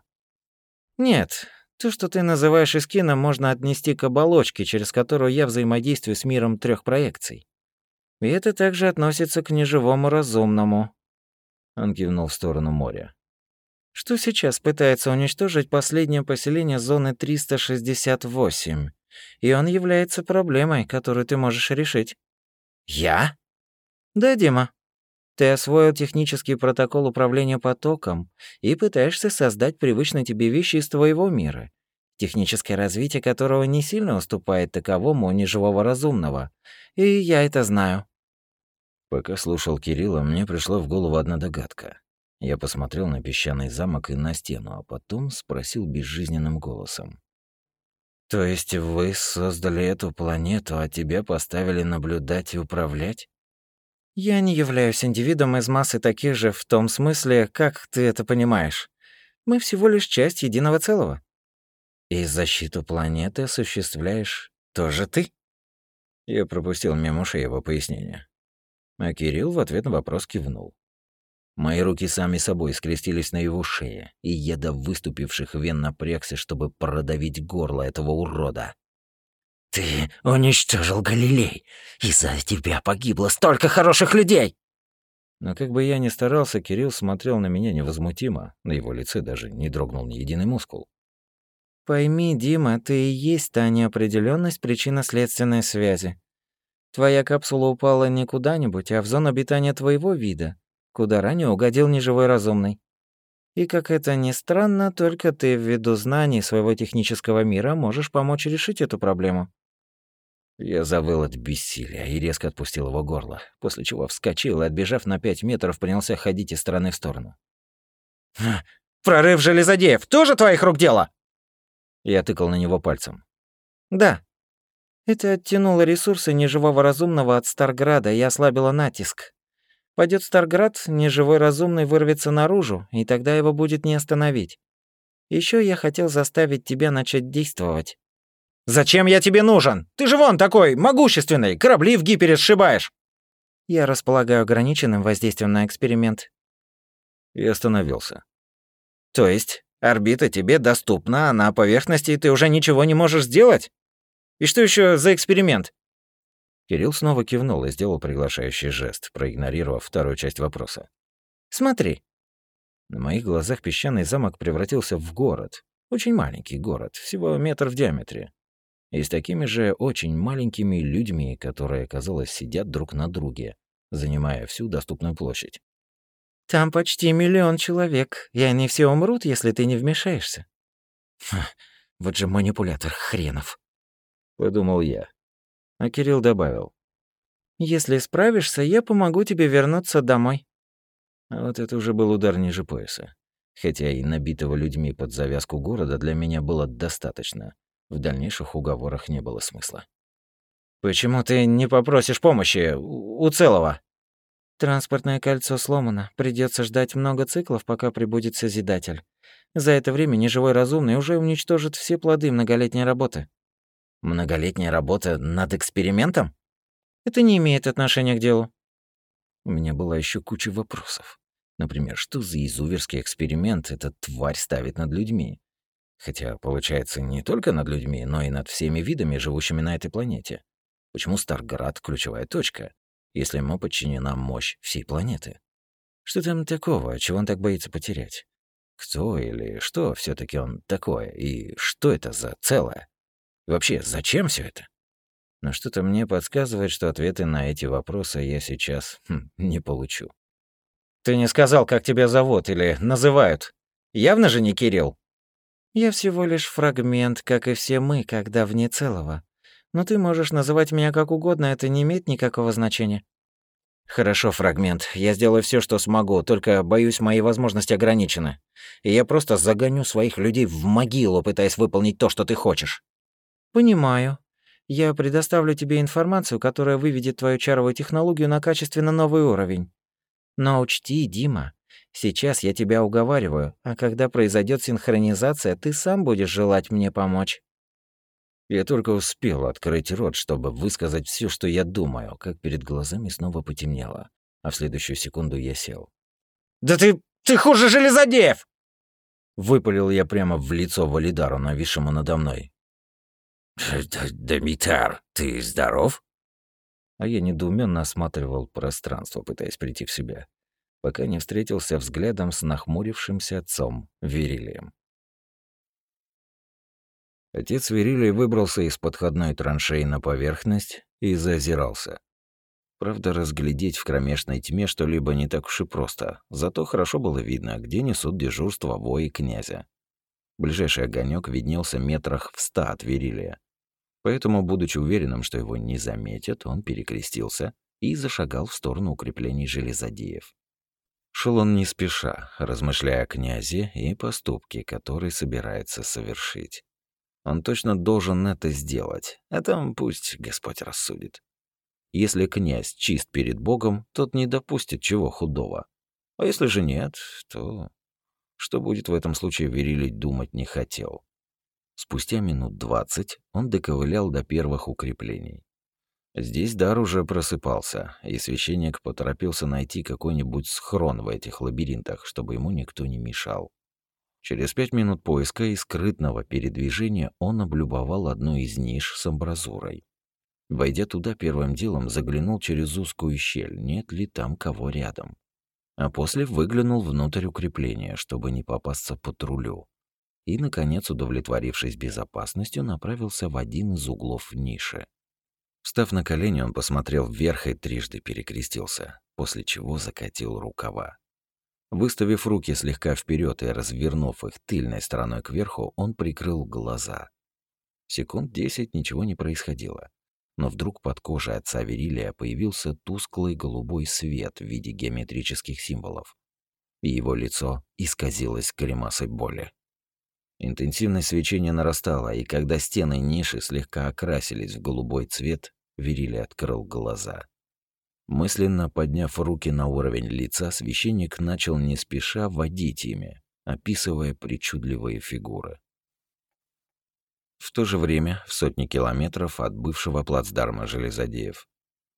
«Нет, то, что ты называешь Искином, можно отнести к оболочке, через которую я взаимодействую с миром трех проекций. И это также относится к неживому разумному». Он кивнул в сторону моря. что сейчас пытается уничтожить последнее поселение зоны триста шестьдесят восемь, и он является проблемой, которую ты можешь решить. Я? Да, Дима. Ты освоил технический протокол управления потоком и пытаешься создать привычные тебе вещи из твоего мира, техническое развитие которого не сильно уступает таковому у неживого разумного. И я это знаю. Пока слушал Кирилла, мне пришла в голову одна догадка. Я посмотрел на песчаный замок и на стену, а потом спросил безжизненным голосом. «То есть вы создали эту планету, а тебя поставили наблюдать и управлять?» Я не являюсь индивидом из массы таких же в том смысле, как ты это понимаешь. Мы всего лишь часть единого целого. И защиту планеты осуществляешь тоже ты? Я пропустил мимо ушей его пояснения. А Кирилл в ответ на вопрос кивнул. Мои руки сами собой скрестились на его шее, и я до выступивших вен напрягся, чтобы продавить горло этого урода. «Ты уничтожил Галилей! Из-за тебя погибло столько хороших людей!» Но как бы я ни старался, Кирилл смотрел на меня невозмутимо, на его лице даже не дрогнул ни единый мускул. Пойми, Дима, ты и есть та неопределенность причинно-следственной связи. Твоя капсула упала не куда-нибудь, а в зону обитания твоего вида, куда ранее угодил неживой разумный. И, как это ни странно, только ты ввиду знаний своего технического мира можешь помочь решить эту проблему. Я завыл от бессилия и резко отпустил его горло, после чего вскочил и, отбежав на пять метров, принялся ходить из стороны в сторону. «Прорыв железодеев тоже твоих рук дело?» Я тыкал на него пальцем. «Да. Это оттянуло ресурсы неживого разумного от Старграда и ослабило натиск. Пойдет Старград, неживой разумный вырвется наружу, и тогда его будет не остановить. Еще я хотел заставить тебя начать действовать». «Зачем я тебе нужен? Ты же вон такой, могущественный, корабли в гипере сшибаешь!» «Я располагаю ограниченным воздействием на эксперимент». И остановился. «То есть орбита тебе доступна, а на поверхности ты уже ничего не можешь сделать? И что еще за эксперимент?» Кирилл снова кивнул и сделал приглашающий жест, проигнорировав вторую часть вопроса. «Смотри». На моих глазах песчаный замок превратился в город. Очень маленький город, всего метр в диаметре. И с такими же очень маленькими людьми, которые, казалось, сидят друг на друге, занимая всю доступную площадь. «Там почти миллион человек, и они все умрут, если ты не вмешаешься». Ха, вот же манипулятор хренов. Подумал я. А Кирилл добавил. «Если справишься, я помогу тебе вернуться домой». А вот это уже был удар ниже пояса. Хотя и набитого людьми под завязку города для меня было достаточно. В дальнейших уговорах не было смысла. «Почему ты не попросишь помощи у, у целого?» «Транспортное кольцо сломано. Придется ждать много циклов, пока прибудет Созидатель. За это время неживой разумный уже уничтожит все плоды многолетней работы». «Многолетняя работа над экспериментом?» «Это не имеет отношения к делу». У меня была еще куча вопросов. Например, что за изуверский эксперимент эта тварь ставит над людьми? Хотя, получается, не только над людьми, но и над всеми видами, живущими на этой планете. Почему Старград — ключевая точка, если ему подчинена мощь всей планеты? Что там такого, чего он так боится потерять? Кто или что все таки он такое? И что это за целое? И вообще, зачем все это? Но что-то мне подсказывает, что ответы на эти вопросы я сейчас хм, не получу. «Ты не сказал, как тебя зовут или называют. Явно же не Кирилл?» «Я всего лишь фрагмент, как и все мы, когда вне целого. Но ты можешь называть меня как угодно, это не имеет никакого значения». «Хорошо, фрагмент. Я сделаю все, что смогу, только, боюсь, мои возможности ограничены. И я просто загоню своих людей в могилу, пытаясь выполнить то, что ты хочешь». «Понимаю. Я предоставлю тебе информацию, которая выведет твою чаровую технологию на качественно новый уровень. Но учти, Дима, сейчас я тебя уговариваю, а когда произойдет синхронизация, ты сам будешь желать мне помочь». Я только успел открыть рот, чтобы высказать все, что я думаю, как перед глазами снова потемнело, а в следующую секунду я сел. «Да ты... ты хуже железодеев!» Выпалил я прямо в лицо Валидару, нависшему надо мной. «Демитар, ты здоров?» А я недоуменно осматривал пространство, пытаясь прийти в себя. пока не встретился взглядом с нахмурившимся отцом Верилием. Отец Верилий выбрался из подходной траншеи на поверхность и зазирался. Правда, разглядеть в кромешной тьме что-либо не так уж и просто, зато хорошо было видно, где несут дежурство вои князя. Ближайший огонек виднелся метрах в ста от Верилия. Поэтому, будучи уверенным, что его не заметят, он перекрестился и зашагал в сторону укреплений железодеев. Шел он не спеша, размышляя о князе и поступке, который собирается совершить. Он точно должен это сделать, а там пусть Господь рассудит. Если князь чист перед Богом, тот не допустит чего худого. А если же нет, то что будет в этом случае, Верилий думать не хотел. Спустя минут двадцать он доковылял до первых укреплений. Здесь дар уже просыпался, и священник поторопился найти какой-нибудь схрон в этих лабиринтах, чтобы ему никто не мешал. Через пять минут поиска и скрытного передвижения он облюбовал одну из ниш с амбразурой. Войдя туда, первым делом заглянул через узкую щель, нет ли там кого рядом. А после выглянул внутрь укрепления, чтобы не попасться патрулю. И, наконец, удовлетворившись безопасностью, направился в один из углов ниши. Встав на колени, он посмотрел вверх и трижды перекрестился, после чего закатил рукава. Выставив руки слегка вперед и развернув их тыльной стороной кверху, он прикрыл глаза. Секунд десять ничего не происходило. Но вдруг под кожей отца Верилия появился тусклый голубой свет в виде геометрических символов, и его лицо исказилось гримасой боли. Интенсивность свечения нарастала, и когда стены ниши слегка окрасились в голубой цвет, Верилий открыл глаза. Мысленно подняв руки на уровень лица, священник начал не спеша водить ими, описывая причудливые фигуры. В то же время, в сотни километров от бывшего плацдарма железодеев,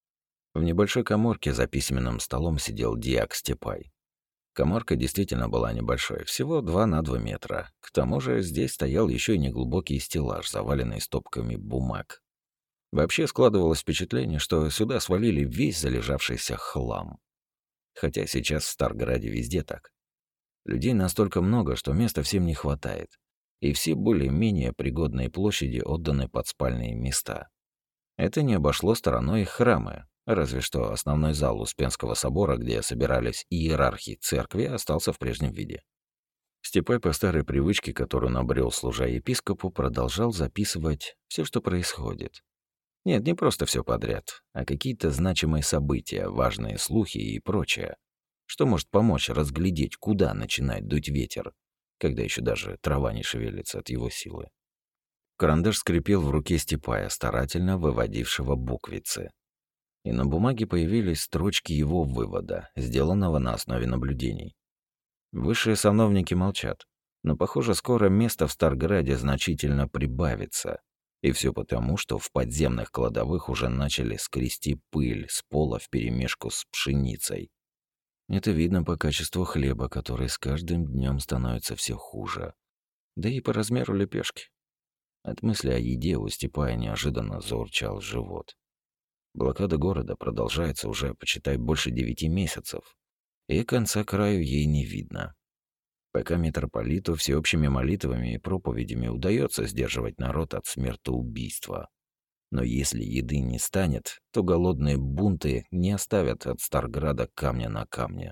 в небольшой каморке за письменным столом сидел дьяк Степай. Каморка действительно была небольшой, всего два на два метра. К тому же здесь стоял еще и неглубокий стеллаж, заваленный стопками бумаг. Вообще складывалось впечатление, что сюда свалили весь залежавшийся хлам. Хотя сейчас в Старграде везде так. Людей настолько много, что места всем не хватает. И все более-менее пригодные площади отданы под спальные места. Это не обошло стороной их храмы, разве что основной зал Успенского собора, где собирались иерархи церкви, остался в прежнем виде. Степай по старой привычке, которую набрел, служа епископу, продолжал записывать все, что происходит. Нет, не просто все подряд, а какие-то значимые события, важные слухи и прочее, что может помочь разглядеть, куда начинает дуть ветер, когда еще даже трава не шевелится от его силы. Карандаш скрипел в руке Степая, старательно выводившего буквицы. И на бумаге появились строчки его вывода, сделанного на основе наблюдений. Высшие сановники молчат, но, похоже, скоро места в Старграде значительно прибавится. И все потому, что в подземных кладовых уже начали скрести пыль с пола вперемешку с пшеницей. Это видно по качеству хлеба, который с каждым днем становится все хуже. Да и по размеру лепешки. От мысли о еде у Степая неожиданно заурчал живот. Блокада города продолжается уже, почитай, больше девяти месяцев, и конца краю ей не видно. Пока митрополиту всеобщими молитвами и проповедями удается сдерживать народ от смертоубийства. Но если еды не станет, то голодные бунты не оставят от Старграда камня на камне.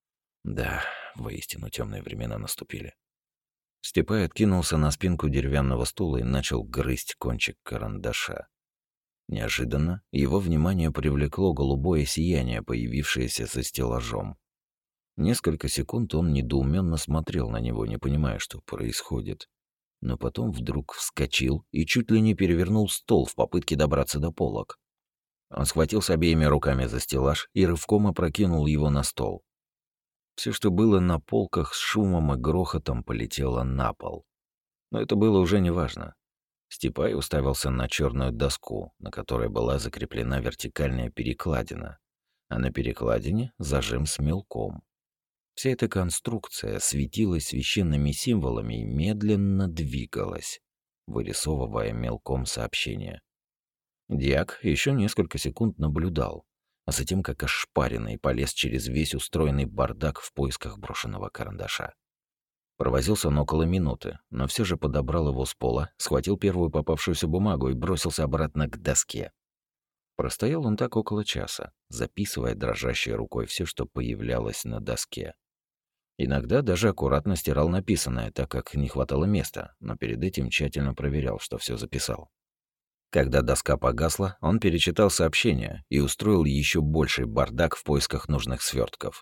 Да, воистину темные времена наступили. Степай откинулся на спинку деревянного стула и начал грызть кончик карандаша. Неожиданно его внимание привлекло голубое сияние, появившееся за стеллажом. Несколько секунд он недоуменно смотрел на него, не понимая, что происходит. Но потом вдруг вскочил и чуть ли не перевернул стол в попытке добраться до полок. Он схватился обеими руками за стеллаж и рывком опрокинул его на стол. Все, что было на полках, с шумом и грохотом полетело на пол. Но это было уже неважно. Степай уставился на черную доску, на которой была закреплена вертикальная перекладина, а на перекладине зажим с мелком. Вся эта конструкция светилась священными символами и медленно двигалась, вырисовывая мелком сообщение. Дьяк еще несколько секунд наблюдал, а затем, как ошпаренный, полез через весь устроенный бардак в поисках брошенного карандаша. Провозился он около минуты, но все же подобрал его с пола, схватил первую попавшуюся бумагу и бросился обратно к доске. Простоял он так около часа, записывая дрожащей рукой все, что появлялось на доске. Иногда даже аккуратно стирал написанное, так как не хватало места, но перед этим тщательно проверял, что все записал. Когда доска погасла, он перечитал сообщение и устроил еще больший бардак в поисках нужных свертков.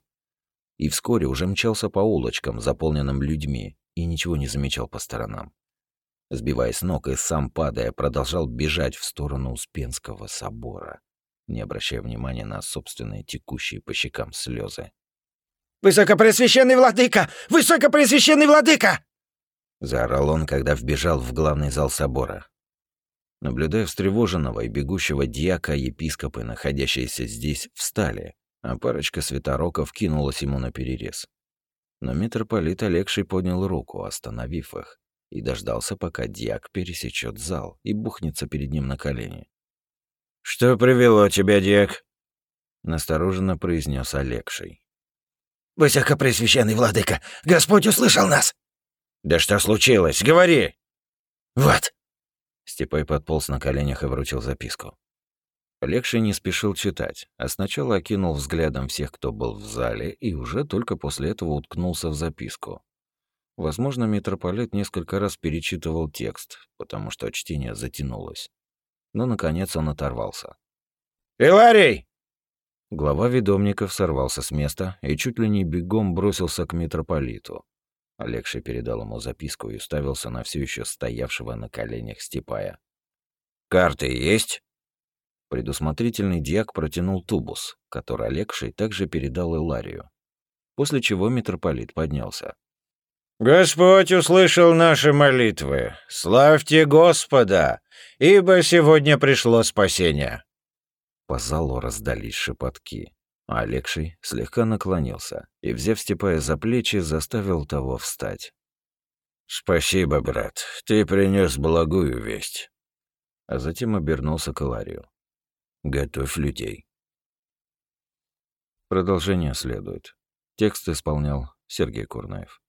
И вскоре уже мчался по улочкам, заполненным людьми, и ничего не замечал по сторонам. Сбиваясь с ног и сам падая, продолжал бежать в сторону Успенского собора, не обращая внимания на собственные текущие по щекам слезы. «Высокопреосвященный владыка! Высокопреосвященный владыка!» Заорал он, когда вбежал в главный зал собора. Наблюдая встревоженного и бегущего дьяка, епископы, находящиеся здесь, встали, а парочка святороков кинулась ему наперерез. Но митрополит Алексий поднял руку, остановив их, и дождался, пока дьяк пересечет зал и бухнется перед ним на колени. «Что привело тебя, дьяк?» — настороженно произнес Алексий. «Высокопреосвященный владыка, Господь услышал нас!» «Да что случилось? Говори!» «Вот!» Степай подполз на коленях и вручил записку. Алексей не спешил читать, а сначала окинул взглядом всех, кто был в зале, и уже только после этого уткнулся в записку. Возможно, митрополит несколько раз перечитывал текст, потому что чтение затянулось. Но, наконец, он оторвался. «Иларий!» Глава ведомников сорвался с места и чуть ли не бегом бросился к митрополиту. Алексей передал ему записку и уставился на все еще стоявшего на коленях Степая. «Карты есть?» Предусмотрительный дьяк протянул тубус, который Алексей также передал Иларию. После чего митрополит поднялся. «Господь услышал наши молитвы. Славьте Господа, ибо сегодня пришло спасение». По залу раздались шепотки, а Алексей слегка наклонился и, взяв Степая за плечи, заставил того встать. «Спасибо, брат, ты принес благую весть». А затем обернулся к Иларию. «Готовь людей». Продолжение следует. Текст исполнял Сергей Курнаев.